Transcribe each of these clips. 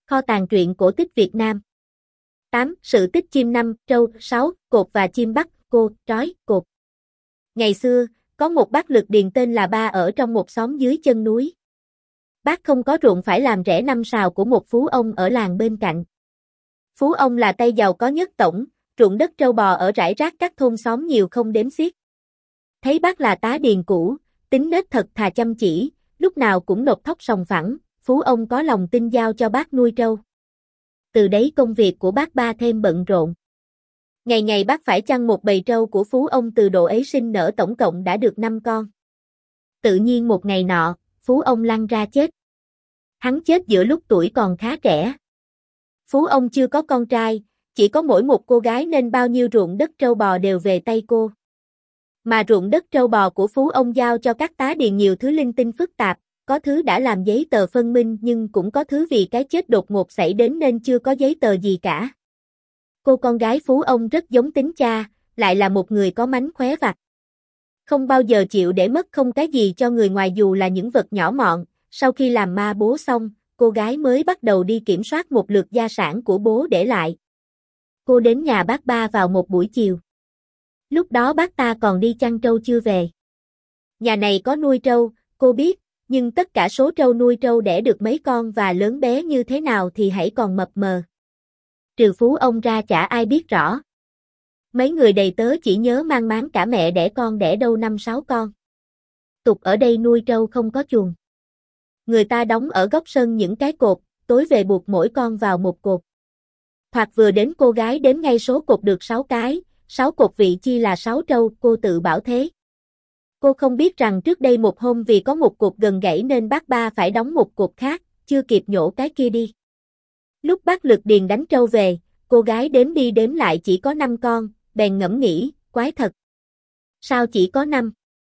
Kho tàng truyện cổ tích Việt Nam. 8. Sự tích chim năm, trâu, 6. Cột và chim bắt, cô, trói, cột. Ngày xưa, có một bác lực điền tên là Ba ở trong một xóm dưới chân núi. Bác không có ruộng phải làm rẽ 5 sào của một phú ông ở làng bên cạnh. Phú ông là tay giàu có nhất tổng, ruộng đất trâu bò ở rải rác các thôn xóm nhiều không đếm xiết. Thấy bác là tá điền cũ, tính nết thật thà chăm chỉ, lúc nào cũng nộp thóc sòng phẳng, phú ông có lòng tin giao cho bác nuôi trâu. Từ đấy công việc của bác Ba thêm bận rộn. Ngày ngày bác phải chăn một bầy trâu của phú ông từ độ ấy sinh nở tổng cộng đã được 5 con. Tự nhiên một ngày nọ, phú ông lăn ra chết. Hắn chết giữa lúc tuổi còn khá trẻ. Phú ông chưa có con trai, chỉ có mỗi một cô gái nên bao nhiêu ruộng đất trâu bò đều về tay cô. Mà ruộng đất trâu bò của phú ông giao cho các tá điền nhiều thứ linh tinh phức tạp, có thứ đã làm giấy tờ phân minh nhưng cũng có thứ vì cái chết đột ngột xảy đến nên chưa có giấy tờ gì cả. Cô con gái phú ông rất giống tính cha, lại là một người có mánh khóe vặt. Không bao giờ chịu để mất không cái gì cho người ngoài dù là những vật nhỏ mọn. Sau khi làm ma bố xong, cô gái mới bắt đầu đi kiểm soát một lượt gia sản của bố để lại. Cô đến nhà bác Ba vào một buổi chiều. Lúc đó bác ta còn đi chăn trâu chưa về. Nhà này có nuôi trâu, cô biết, nhưng tất cả số trâu nuôi trâu đẻ được mấy con và lớn bé như thế nào thì hãy còn mập mờ. Trừ phú ông ra chả ai biết rõ. Mấy người đầy tớ chỉ nhớ mang máng cả mẹ đẻ con đẻ đâu 5-6 con. Tục ở đây nuôi trâu không có chuồng. Người ta đóng ở góc sân những cái cột, tối về buộc mỗi con vào một cột. Thoạt vừa đến cô gái đếm ngay số cột được 6 cái, 6 cột vị chi là 6 trâu, cô tự bảo thế. Cô không biết rằng trước đây một hôm vì có một cột gần gãy nên bác Ba phải đóng một cột khác, chưa kịp nhổ cái kia đi. Lúc bác Lực Điền đánh trâu về, cô gái đếm đi đếm lại chỉ có 5 con, bèn ngẫm nghĩ, quái thật. Sao chỉ có 5?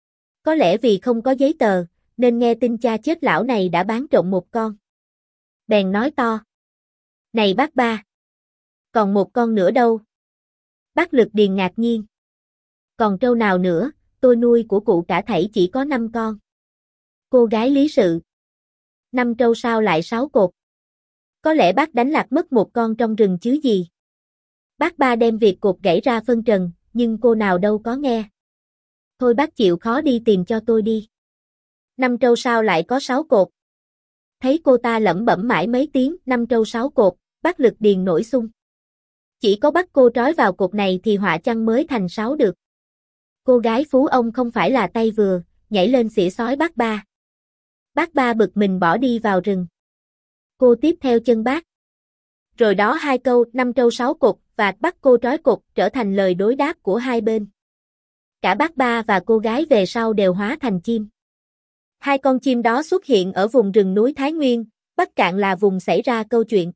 Có lẽ vì không có giấy tờ, nên nghe tin cha chết lão này đã bán trộm một con. Bèn nói to. Này bác Ba! Còn một con nữa đâu? Bác Lực Điền ngạc nhiên. Còn trâu nào nữa, tôi nuôi của cụ cả thảy chỉ có 5 con. Cô gái lý sự. 5 trâu sao lại 6 cột? Có lẽ bác đánh lạc mất một con trong rừng chứ gì. Bác Ba đem việc cột gãy ra phân trần, nhưng cô nào đâu có nghe. Thôi bác chịu khó đi tìm cho tôi đi. 5 trâu sao lại có 6 cột? Thấy cô ta lẩm bẩm mãi mấy tiếng, 5 trâu 6 cột, bác Lực Điền nổi xung. Chỉ có bắt cô trói vào cột này thì họa chăng mới thành 6 được. Cô gái phú ông không phải là tay vừa, nhảy lên xỉa xói bác Ba. Bác Ba bực mình bỏ đi vào rừng. Cô tiếp theo chân bác. Rồi đó 2 câu 5 trâu 6 cột và bắt cô trói cột trở thành lời đối đáp của hai bên. Cả bác Ba và cô gái về sau đều hóa thành chim. 2 con chim đó xuất hiện ở vùng rừng núi Thái Nguyên, Bắc Cạn là vùng xảy ra câu chuyện.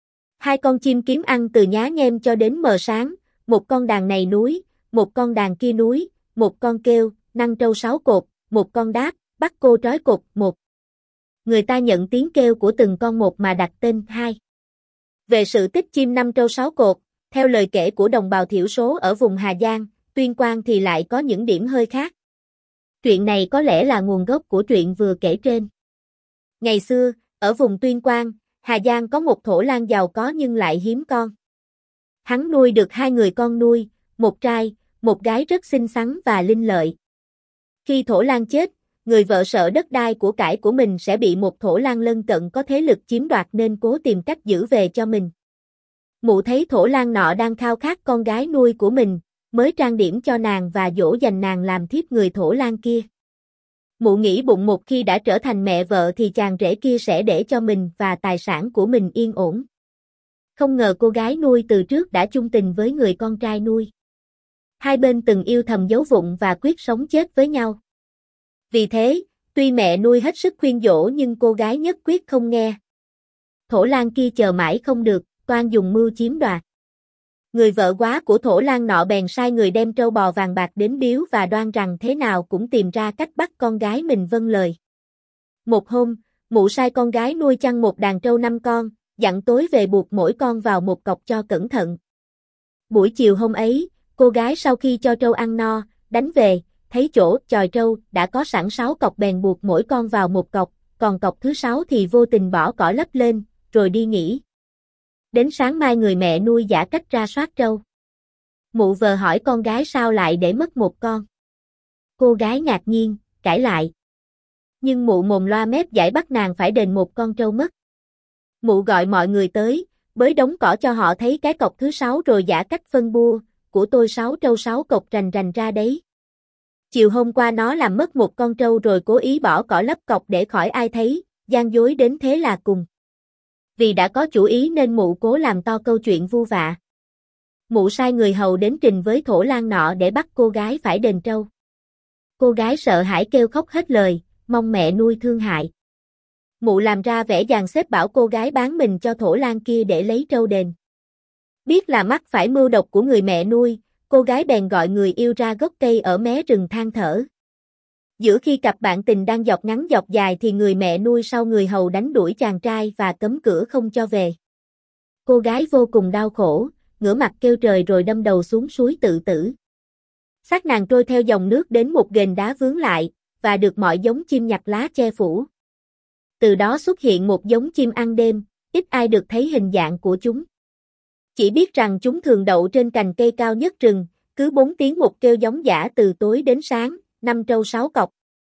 2 con chim kiếm ăn từ nhá nhem cho đến mờ sáng, một con đàn này núi, một con đàn kia núi, một con kêu, năng trâu 6 cột, một con đáp, bắt cô trói cột, một. Người ta nhận tiếng kêu của từng con một mà đặt tên 2. Về sự tích chim 5 trâu 6 cột, theo lời kể của đồng bào thiểu số ở vùng Hà Giang, Tuyên Quang thì lại có những điểm hơi khác. Chuyện này có lẽ là nguồn gốc của truyện vừa kể trên. Ngày xưa, ở vùng Tuyên Quang, Hà Giang có một thổ lang giàu có nhưng lại hiếm con. Hắn nuôi được 2 người con nuôi, một trai, một gái rất xinh xắn và linh lợi. Khi thổ lang chết, người vợ sợ đất đai của cải của mình sẽ bị một thổ lang lân cận có thế lực chiếm đoạt nên cố tìm cách giữ về cho mình. Mụ thấy thổ lang nọ đang khao khát con gái nuôi của mình, mới trang điểm cho nàng và dỗ dành nàng làm thiếp người thổ lang kia. Mụ nghĩ bụng một khi đã trở thành mẹ vợ thì chàng rể kia sẽ để cho mình và tài sản của mình yên ổn. Không ngờ cô gái nuôi từ trước đã chung tình với người con trai nuôi. Hai bên từng yêu thầm dấu vụng và quyết sống chết với nhau. Vì thế, tuy mẹ nuôi hết sức khuyên dỗ nhưng cô gái nhất quyết không nghe. Thổ lang kia chờ mãi không được, toan dùng mưu chiếm đoạt. Người vợ quá của thổ lang nọ bèn sai người đem trâu bò vàng bạc đến biếu và đoan rằng thế nào cũng tìm ra cách bắt con gái mình vâng lời. Một hôm, mụ sai con gái nuôi chăn một đàn trâu 5 con, dặn tối về buộc mỗi con vào một cọc cho cẩn thận. Buổi chiều hôm ấy, cô gái sau khi cho trâu ăn no, đánh về, thấy chỗ chòi trâu đã có sẵn 6 cọc bèn buộc mỗi con vào một cọc, còn cọc thứ 6 thì vô tình bỏ cỏ lấp lên, rồi đi nghỉ. Đến sáng mai người mẹ nuôi giả cách ra soát trâu. Mụ vợ hỏi con gái sao lại để mất một con. Cô gái ngạc nhiên, cãi lại. Nhưng mụ mồm loa mép giải bắt nàng phải đền một con trâu mất. Mụ gọi mọi người tới, bới đống cỏ cho họ thấy cái cọc thứ 6 rồi giả cách phân bua, của tôi 6 trâu 6 cọc rành rành ra đấy. Chiều hôm qua nó làm mất một con trâu rồi cố ý bỏ cỏ lấp cọc để khỏi ai thấy, gian dối đến thế là cùng. Vì đã có chủ ý nên mụ cố làm to câu chuyện vu vạ. Mụ sai người hầu đến trình với thổ lang nọ để bắt cô gái phải đền trâu. Cô gái sợ hãi kêu khóc hết lời, mong mẹ nuôi thương hại. Mụ làm ra vẻ dàn xếp bảo cô gái bán mình cho thổ lang kia để lấy trâu đền. Biết là mắc phải mưu độc của người mẹ nuôi, cô gái bèn gọi người yêu ra gốc cây ở mé rừng than thở. Giữa khi cặp bạn tình đang dọc ngắn dọc dài thì người mẹ nuôi sau người hầu đánh đuổi chàng trai và cấm cửa không cho về. Cô gái vô cùng đau khổ, ngửa mặt kêu trời rồi đâm đầu xuống suối tự tử. Xác nàng trôi theo dòng nước đến một ghềnh đá vướng lại, và được mọi giống chim nhặt lá che phủ. Từ đó xuất hiện một giống chim ăn đêm, ít ai được thấy hình dạng của chúng. Chỉ biết rằng chúng thường đậu trên cành cây cao nhất rừng, cứ 4 tiếng một kêu giống dã từ tối đến sáng, 5 trâu 6 cọc.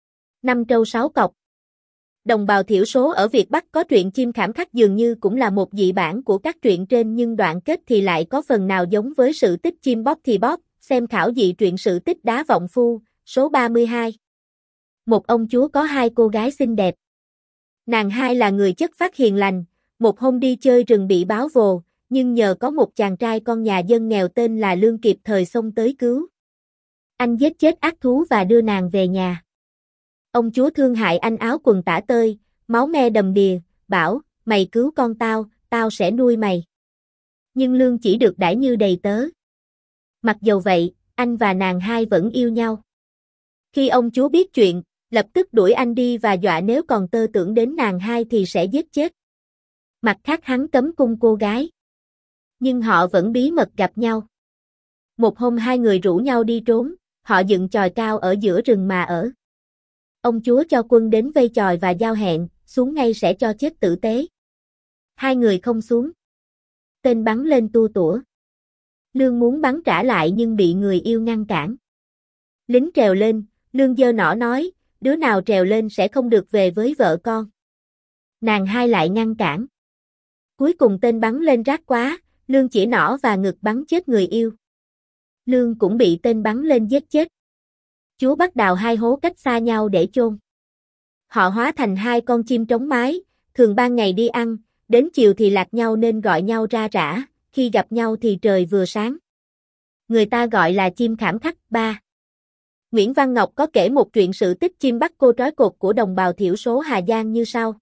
5 trâu 6 cọc. Đồng bào thiểu số ở Việt Bắc có truyện chim khảm khắc dường như cũng là một dị bản của các truyện trên nhưng đoạn kết thì lại có phần nào giống với sự tích chim bóp thì bóp, xem khảo dị truyện sự tích Đá Vọng Phu, số 32. Một ông chúa có 2 cô gái xinh đẹp. Nàng hai là người chất phác hiền lành, một hôm đi chơi rừng bị báo vồ, nhưng nhờ có một chàng trai con nhà dân nghèo tên là Lương kịp thời xông tới cứu. Anh giết chết ác thú và đưa nàng về nhà. Ông chúa thương hại anh áo quần tả tơi, máu me đầm đìa, bảo, mày cứu con tao sẽ nuôi mày. Nhưng Lương chỉ được đãi như đầy tớ. Mặc dầu vậy, anh và nàng hai vẫn yêu nhau. Khi ông chúa biết chuyện, lập tức đuổi anh đi và dọa nếu còn tơ tưởng đến nàng hai thì sẽ giết chết. Mặt khác hắn cấm cung cô gái. Nhưng họ vẫn bí mật gặp nhau. Một hôm hai người rủ nhau đi trốn, họ dựng chòi cao ở giữa rừng mà ở. Ông chúa cho quân đến vây chòi và giao hẹn, xuống ngay sẽ cho chết tử tế. Hai người không xuống. Tên bắn lên tua tủa. Lương muốn bắn trả lại nhưng bị người yêu ngăn cản. Lính trèo lên, Lương giơ nỏ nói, đứa nào trèo lên sẽ không được về với vợ con. Nàng hai lại ngăn cản. Cuối cùng tên bắn lên rát quá, Lương chỉ nỏ và ngực bắn chết người yêu. Lương cũng bị tên bắn lên giết chết. Chúa bắt đào 2 hố cách xa nhau để chôn. Họ hóa thành 2 con chim trống mái, thường ban ngày đi ăn, đến chiều thì lạc nhau nên gọi nhau ra rã, khi gặp nhau thì trời vừa sáng. Người ta gọi là chim khảm khắc. 3. Nguyễn Văn Ngọc có kể một truyện sự tích chim bắt cô trói cột của đồng bào thiểu số Hà Giang như sau.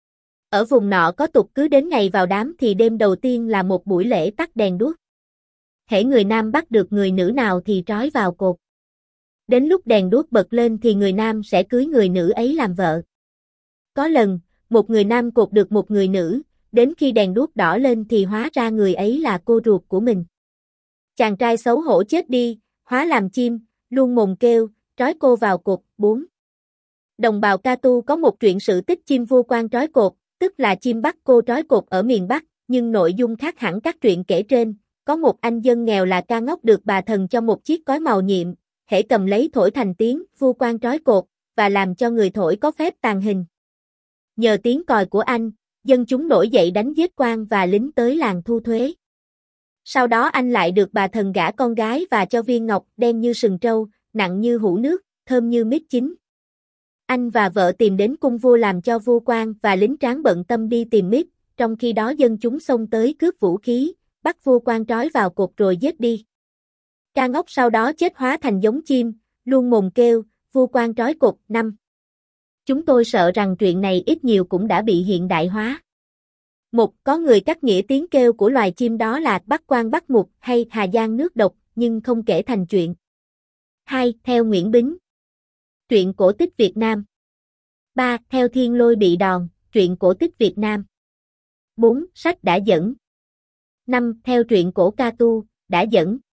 Ở vùng nọ có tục cứ đến ngày vào đám thì đêm đầu tiên là một buổi lễ tắt đèn đuốc. Hễ người nam bắt được người nữ nào thì trói vào cột. Đến lúc đèn đuốc bật lên thì người nam sẽ cưới người nữ ấy làm vợ. Có lần, một người nam cột được một người nữ, đến khi đèn đuốc đỏ lên thì hóa ra người ấy là cô ruột của mình. Chàng trai xấu hổ chết đi, hóa làm chim, luôn mồm kêu, trói cô vào cột. 4. Đồng bào Ca Tu có một truyện sự tích chim vua quan trói cột, tức là chim bắt cô trói cột ở miền Bắc, nhưng nội dung khác hẳn các truyện kể trên. Có một anh dân nghèo là Ca Ngốc được bà thần cho một chiếc cối màu nhiệm, hễ cầm lấy thổi thành tiếng vua quan trói cột, và làm cho người thổi có phép tàn hình. Nhờ tiếng còi của anh, dân chúng nổi dậy đánh giết quan và lính tới làng thu thuế. Sau đó anh lại được bà thần gả con gái và cho viên ngọc đen như sừng trâu, nặng như hũ nước, thơm như mít chín. Anh và vợ tìm đến cung vua làm cho vua quan và lính tráng bận tâm đi tìm mít, trong khi đó dân chúng xông tới cướp vũ khí, bắt vua quan trói vào cột rồi giết đi. Ca Ngốc sau đó chết hóa thành giống chim, luôn mồm kêu, vua quan trói cột. 5. Chúng tôi sợ rằng truyện này ít nhiều cũng đã bị hiện đại hóa. Có người cắt nghĩa tiếng kêu của loài chim đó là Bắc Quan Bắc Mục hay Hà Giang nước độc, nhưng không kể thành truyện. 2. Theo Nguyễn Bính. Truyện cổ tích Việt Nam. 3. Theo Thiên Lôi Bị Đòn, truyện cổ tích Việt Nam. 4. Sách đã dẫn. 5. Theo truyện cổ Ca Tu, đã dẫn.